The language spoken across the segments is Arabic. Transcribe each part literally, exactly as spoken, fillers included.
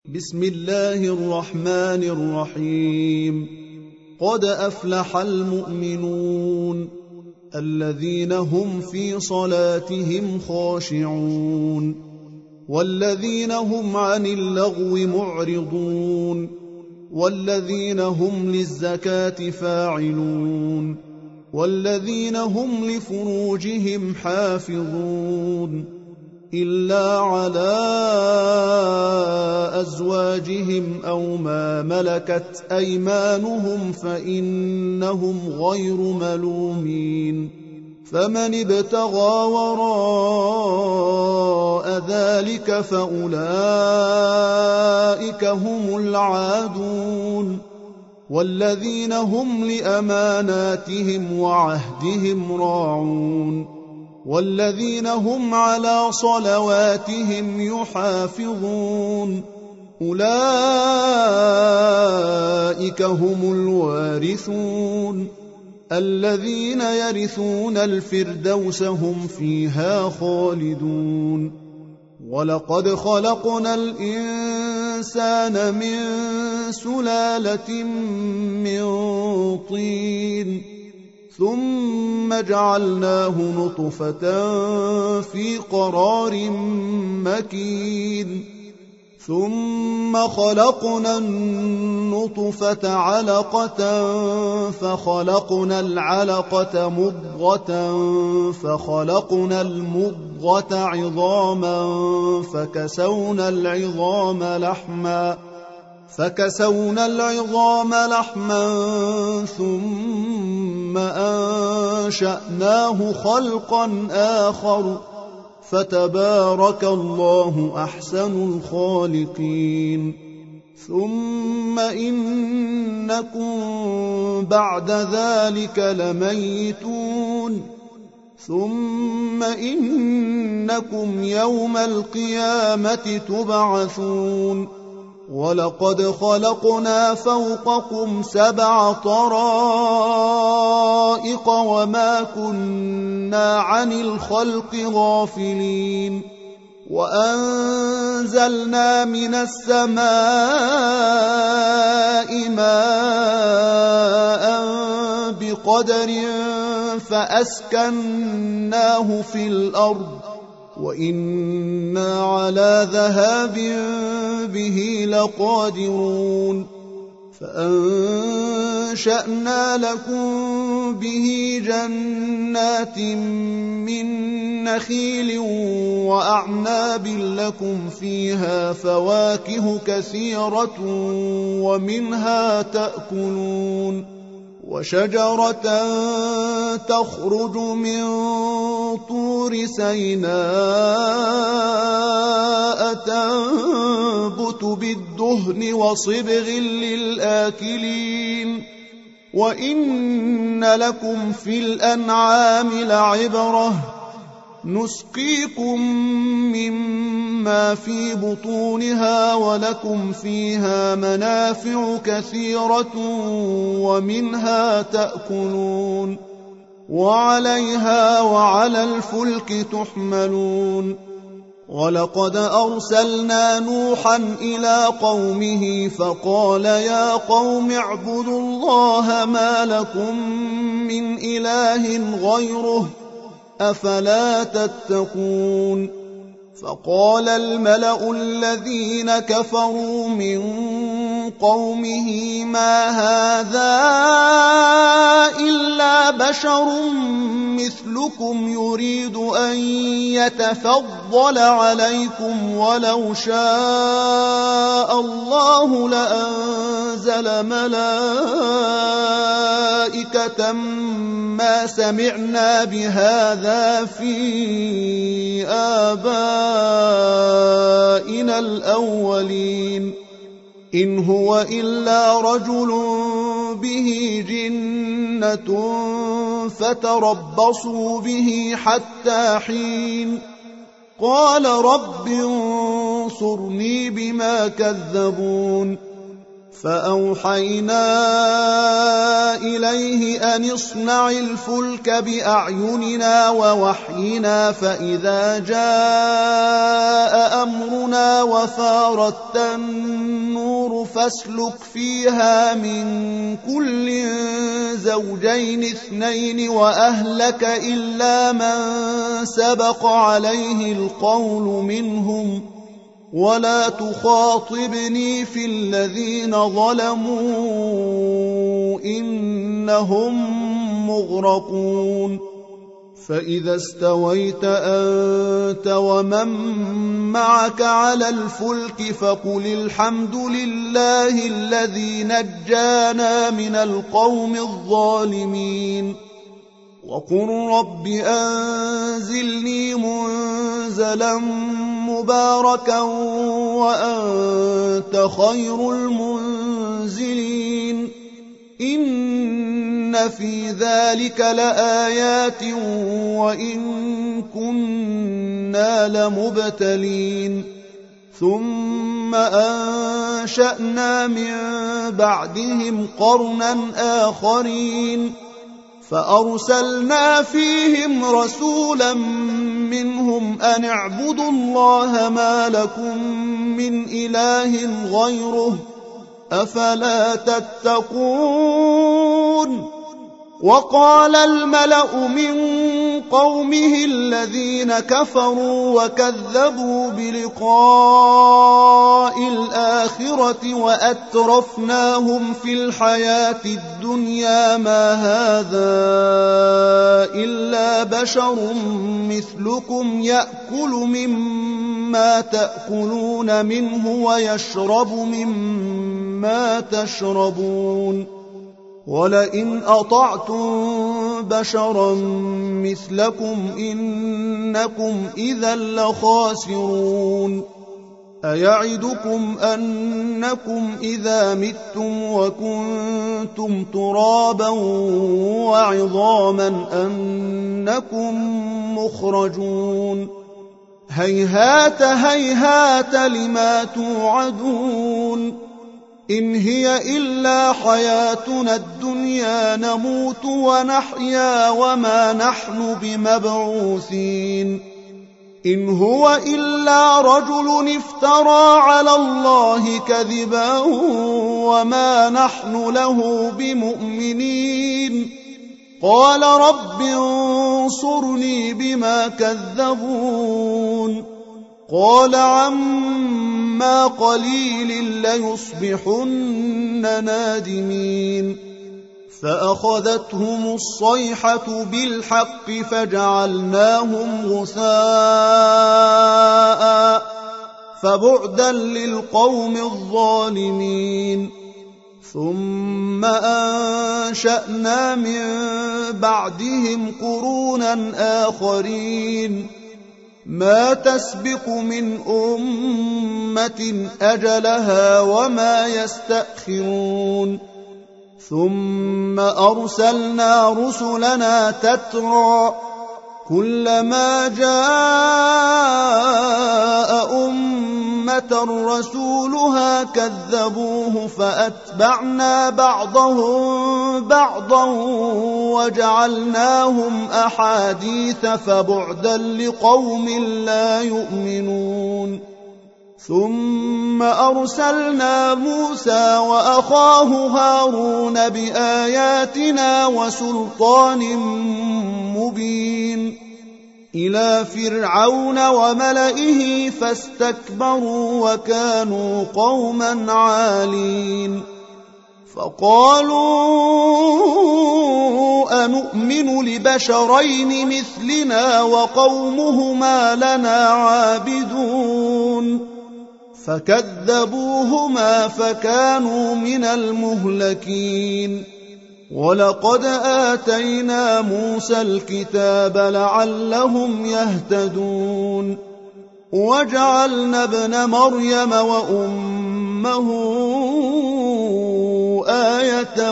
بسم الله الرحمن الرحيم. قد أفلح المؤمنون الذين هم في صلاتهم خاشعون والذين هم عن اللغو معرضون والذين هم للزكاة فاعلون والذين هم لفروجهم حافظون إلا على أزواجهم أو ما ملكت أيمانهم فإنهم غير ملومين. فمن ابتغى وراء ذلك فأولئك هم العادون والذين هم لأماناتهم وعهدهم راعون والذين هم على صلواتهم يحافظون أولئك هم الوارثون الذين يرثون الفردوس هم فيها خالدون. ولقد خلقنا الإنسان من سلالة من طين ثم جعلناه نطفة في قرار مكين ثم خلقنا النطفة علقة فخلقنا العلقة مضغة فخلقنا المضغة عظاما فكسونا العظام لحما فكسونا العظام لحما ثم أنشأناه خلقا آخر فتبارك الله أحسن الخالقين. ثم إنكم بعد ذلك لميتون ثم إنكم يوم القيامة تبعثون. ولقد خلقنا فوقكم سبع طرائق وما كنا عن الخلق غافلين وأنزلنا من السماء ماء بقدر فأسكناه في الأرض وإنا على ذهاب به لقادرون. فأنشأنا لكم به جنات من نخيل وأعناب لكم فيها فواكه كثيرة ومنها تأكلون وشجرة تخرج من طور سيناء تنبت بالدهن وصبغ للآكلين وإن لكم في الأنعام لعبرة نسقيكم مما في بطونها ولكم فيها منافع كثيرة ومنها تأكلون وعليها وعلى الفلك تحملون. ولقد أرسلنا نوحا إلى قومه فقال يا قوم اعبدوا الله ما لكم من إله غيره أفلا تتقون. فقال الملأ الذين كفروا من قومه ما هذا إلا بشر مثلكم يريد أن يتفضل عليكم ولو شاء الله لأنزل ملائكة ما سمعنا بهذا في آبائنا الأولين إن هو إلا رجل به جنة فتربصوا به حتى حين. قال رب انصرني بما كذبون. فأوحينا إليه أن اصنع الفلك بأعيننا ووحينا فإذا جاء أمرنا وفارت النور فاسلك فيها من كل زوجين اثنين وأهلك إلا من سبق عليه القول منهم ولا تخاطبني في الذين ظلموا إنهم مغرقون فإذا استويت أنت ومن معك على الفلك فقل الحمد لله الذي نجانا من القوم الظالمين وقل رب أنزلني منزلا مباركا وأنت خير المنزلين إن في ذلك لآيات وإن كنا لمبتلين ثم أنشأنا من بعدهم قرنا آخرين فأرسلنا فيهم رسولا منهم أن اعبدوا الله ما لكم من إله غيره أفلا تتقون وقال الملأ من قومه الذين كفروا وكذبوا بلقاء الآخرة وأترفناهم في الحياة الدنيا ما هذا إلا بشر مثلكم يأكل مما تأكلون منه ويشرب مما تشربون ولئن أطعتم بشرا مثلكم إنكم إذا لخاسرون أيعدكم أنكم إذا متم وكنتم ترابا وعظاما أنكم مخرجون هيهات هيهات لما توعدون إن هي إلا حياتنا الدنيا نموت ونحيا وما نحن بمبعوثين إن هو إلا رجل افترى على الله كذبا وما نحن له بمؤمنين قال رب انصرني بما كذبون قال عما قليل ليصبحن نادمين فأخذتهم الصيحة بالحق فجعلناهم غثاء فبعدا للقوم الظالمين ثم أنشأنا من بعدهم قرونا آخرين ما تسبق من أمة أجلها وما يستأخرون ثم أرسلنا رسلنا تترى كلما جاء أمة رسولها كذبوه فأتبعنا بعضهم بعضا وجعلناهم أحاديث فبعدا لقوم لا يؤمنون ثم أرسلنا موسى وأخاه هارون بآياتنا وسلطان مبين إلى فرعون وملئه فاستكبروا وكانوا قوما عالين فقالوا أنؤمن لبشرين مثلنا وقومهما لنا عابدون فكذبوهما فكانوا من المهلكين ولقد آتينا موسى الكتاب لعلهم يهتدون وجعلنا ابن مريم وأمه آية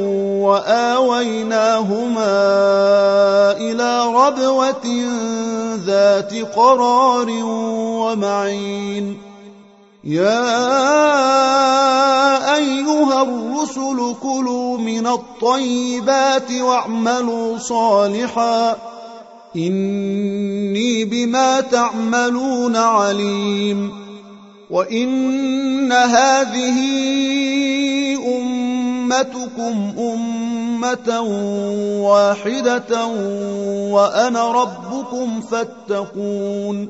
وآويناهما إلى ربوة ذات قرار ومعين يا أيها الرسل كلوا من الطيبات واعملوا صالحا إني بما تعملون عليم وإن هذه أمتكم أمة واحدة وأنا ربكم فاتقون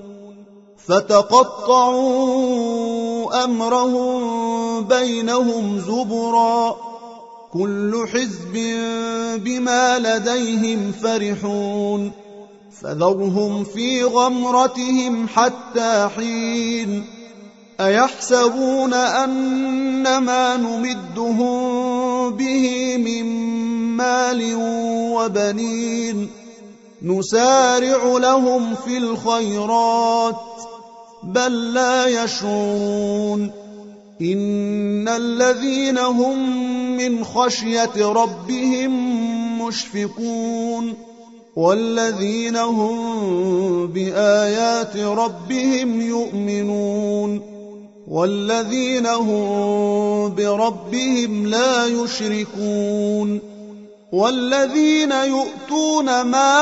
فتقطعوا أمرهم بينهم زبرا كل حزب بما لديهم فرحون فذرهم في غمرتهم حتى حين أيحسبون أن ما نمدهم به من مال وبنين نسارع لهم في الخيرات بل لا يشعرون إن الذين هم من خشية ربهم مشفقون والذين هم بآيات ربهم يؤمنون والذين هم بربهم لا يشركون والذين يؤتون ما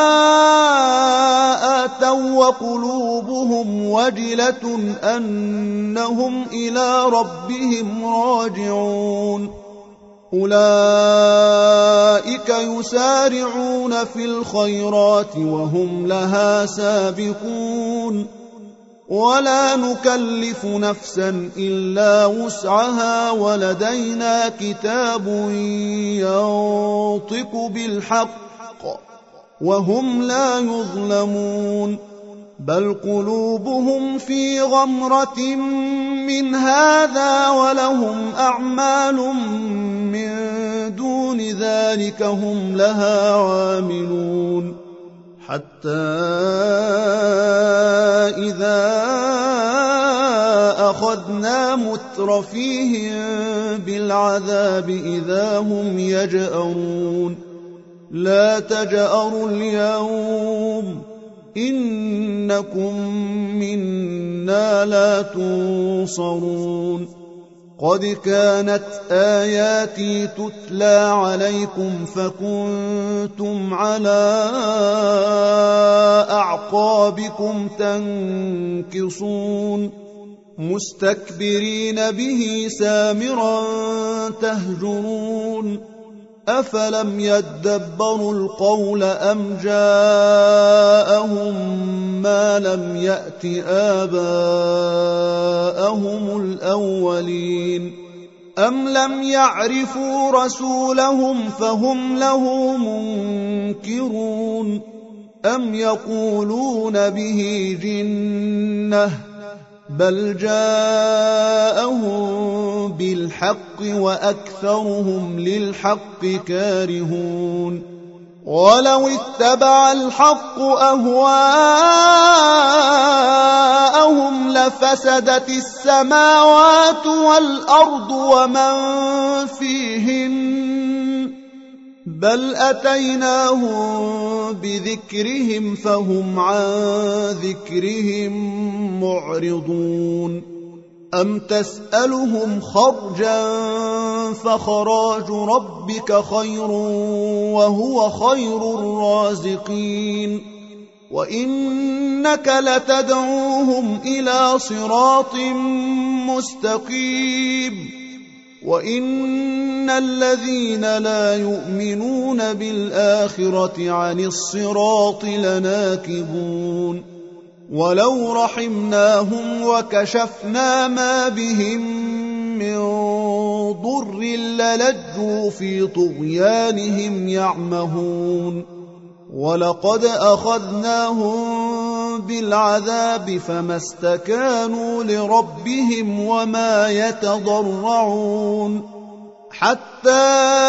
آتوا وقلوبهم وجلة أنهم إلى ربهم راجعون أولئك يسارعون في الخيرات وهم لها سابقون ولا نكلف نفسا إلا وسعها ولدينا كتاب ينطق بالحق وهم لا يظلمون بل قلوبهم في غمرة من هذا ولهم أعمال من دون ذلك هم لها عاملون حتى إذا أخذنا مترفيهم بالعذاب إذا هم يجأرون لا تجأروا اليوم إنكم منا لا تنصرون قد كانت آياتي تتلى عليكم فكنتم على أعقابكم تنكصون مستكبرين به سامرا تهجرون أفلم يدبروا القول أم جاءهم ما لم يأت آباءهم الأولين أم لم يعرفوا رسولهم فهم له منكرون أم يقولون به جنة بل جاءهم بالحق وأكثرهم للحق كارهون ولو اتبع الحق أهواءهم لفسدت السماوات والأرض ومن فيهن بل أتيناهم بذكرهم فهم عن ذكرهم معرضون أم تسألهم خرجا فخراج ربك خير وهو خير الرازقين وإنك لتدعوهم إلى صراط مستقيم وإن الذين لا يؤمنون بالآخرة عن الصراط لناكبون ولو رحمناهم وكشفنا ما بهم من ضر للجوا في طغيانهم يعمهون ولقد أخذناهم بالعذاب فما استكانوا لربهم وما يتضرعون حتى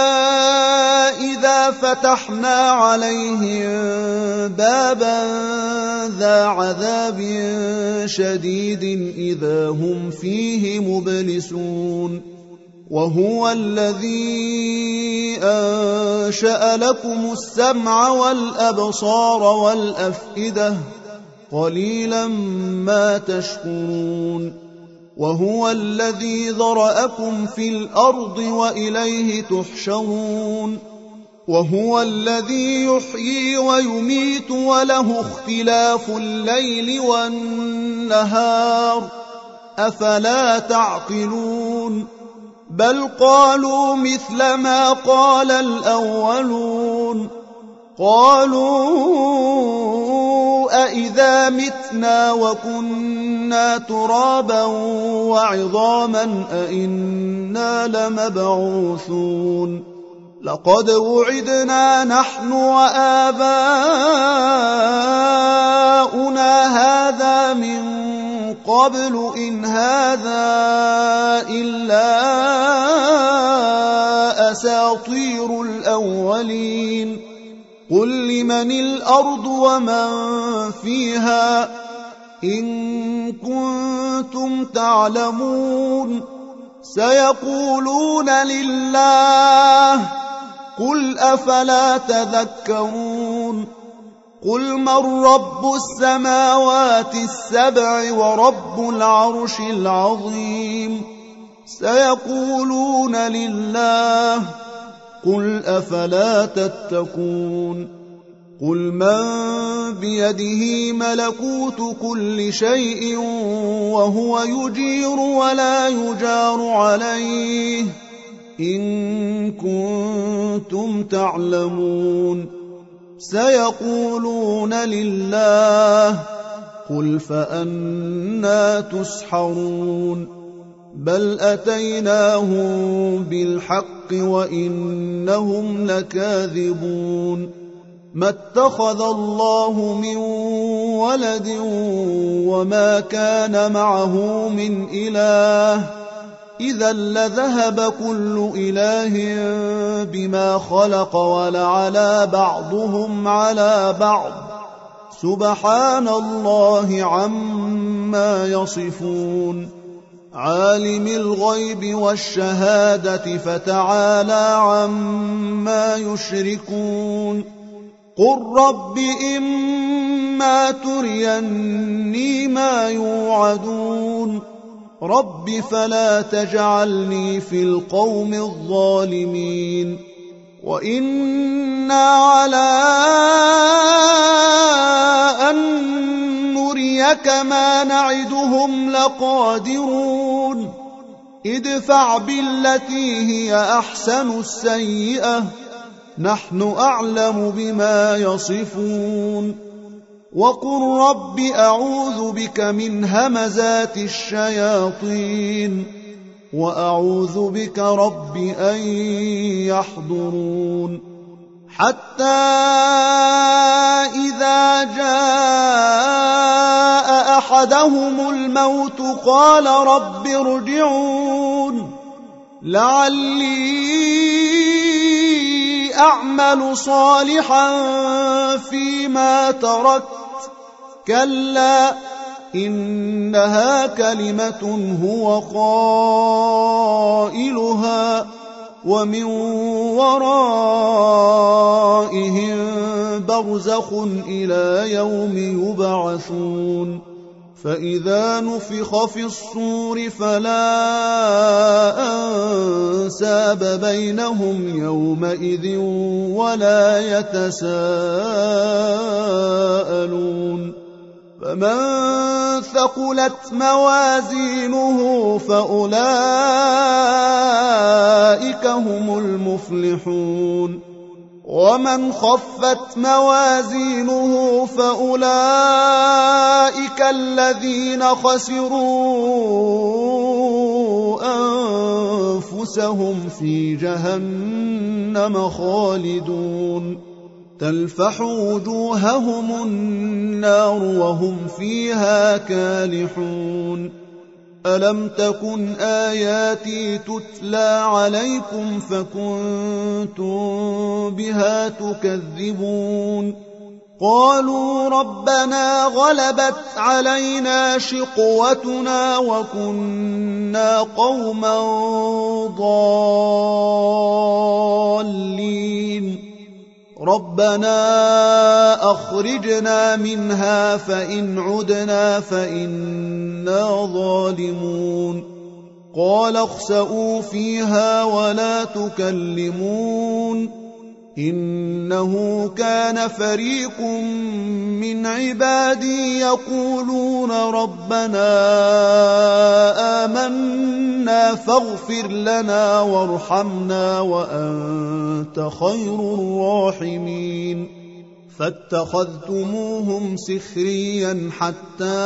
إذا فتحنا عليهم بابا ذا عذاب شديد إذا هم فيه مبلسون وهو الذي أنشأ لكم السمع والأبصار والأفئدة قليلا ما تشكرون وهو الذي ذرأكم في الأرض وإليه تحشرون وهو الذي يحيي ويميت وله اختلاف الليل والنهار أفلا تعقلون بل قالوا مثل ما قال الأولون قالوا أئذا متنا وكنا ترابا وعظاما أئنا لمبعوثون لقد وعدنا نحن وآباؤنا هذا من قبل إن هذا إلا أساطير الأولين قل لمن الأرض ومن فيها إن كنتم تعلمون سيقولون لله قل أفلا تذكرون قل من رب السماوات السبع ورب العرش العظيم سيقولون لله قل أفلا تتقون قل من بيده ملكوت كل شيء وهو يجير ولا يجار عليه إن كنتم تعلمون سيقولون لله قل فأنى تسحرون بل أتيناهم بالحق وإنهم لكاذبون ما اتخذ الله من ولد وما كان معه من إله إذا لذهب كل إله بما خلق ولعلى بعضهم على بعض سبحان الله عما يصفون عالم الغيب والشهادة فتعالى عما يشركون قل رب إما تريني ما يوعدون رب فلا تجعلني في القوم الظالمين وإنا على أن نريك ما نعدهم لقادرون ادفع بالتي هي أحسن السيئة نحن أعلم بما يصفون وقل رب أعوذ بك من همزات الشياطين وأعوذ بك رب أن يحضرون حتى إذا جاء أحدهم الموت قال رب ارجعون لعلي أعمل صالحا فيما تركت كلا إنها كلمة هو قائلها ومن ورائهم برزخ إلى يوم يبعثون فإذا نفخ في الصور فلا أنساب بينهم يومئذ ولا يتساءلون فمن ثقلت موازينه فأولئك هم المفلحون ومن خفت موازينه فأولئك الذين خسروا أنفسهم في جهنم خالدون تلفح وجوههم النار وهم فيها كالحون ألم تكن آياتي تتلى عليكم فكنتم بها تكذبون قالوا ربنا غلبت علينا شقوتنا وكنا قوما ضالين ربنا أخرجنا منها فإن عدنا فإنا ظالمون قال اخسئوا فيها ولا تكلمون إنه كان فريق من عبادي يقولون ربنا آمنا فاغفر لنا وارحمنا وأنت خير الراحمين فاتخذتموهم سخريا حتى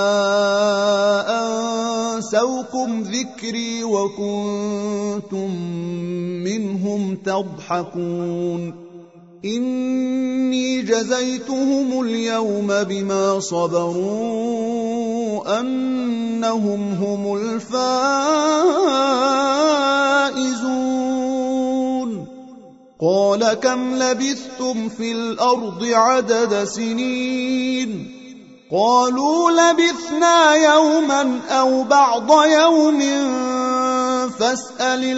أنسوكم ذكري وكنتم منهم تضحكون إني جزيتهم اليوم بما صبروا أنهم هم الفائزون قال كم لبثتم في الأرض عدد سنين قالوا لبثنا يوما أو بعض يوم فاسأل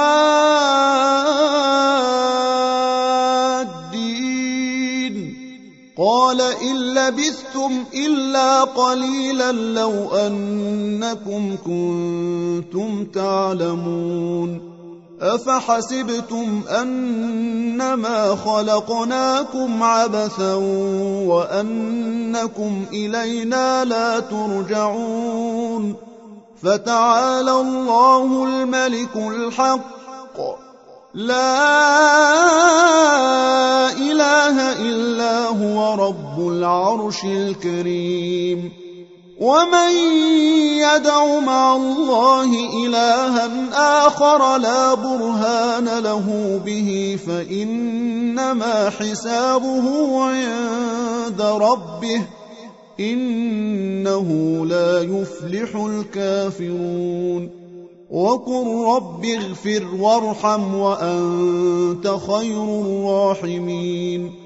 العادين قال إن لبثتم إلا قليلا لو أنكم كنتم تعلمون أفحسبتم أنما خلقناكم عبثا وأنكم إلينا لا ترجعون فتعالى الله الملك الحق لا إله إلا هو رب العرش الكريم ومن يدع مع الله إلها آخر لا برهان له به فإنما حسابه عند ربه إنه لا يفلح الكافرون وقل رب اغفر وارحم وأنت خير الراحمين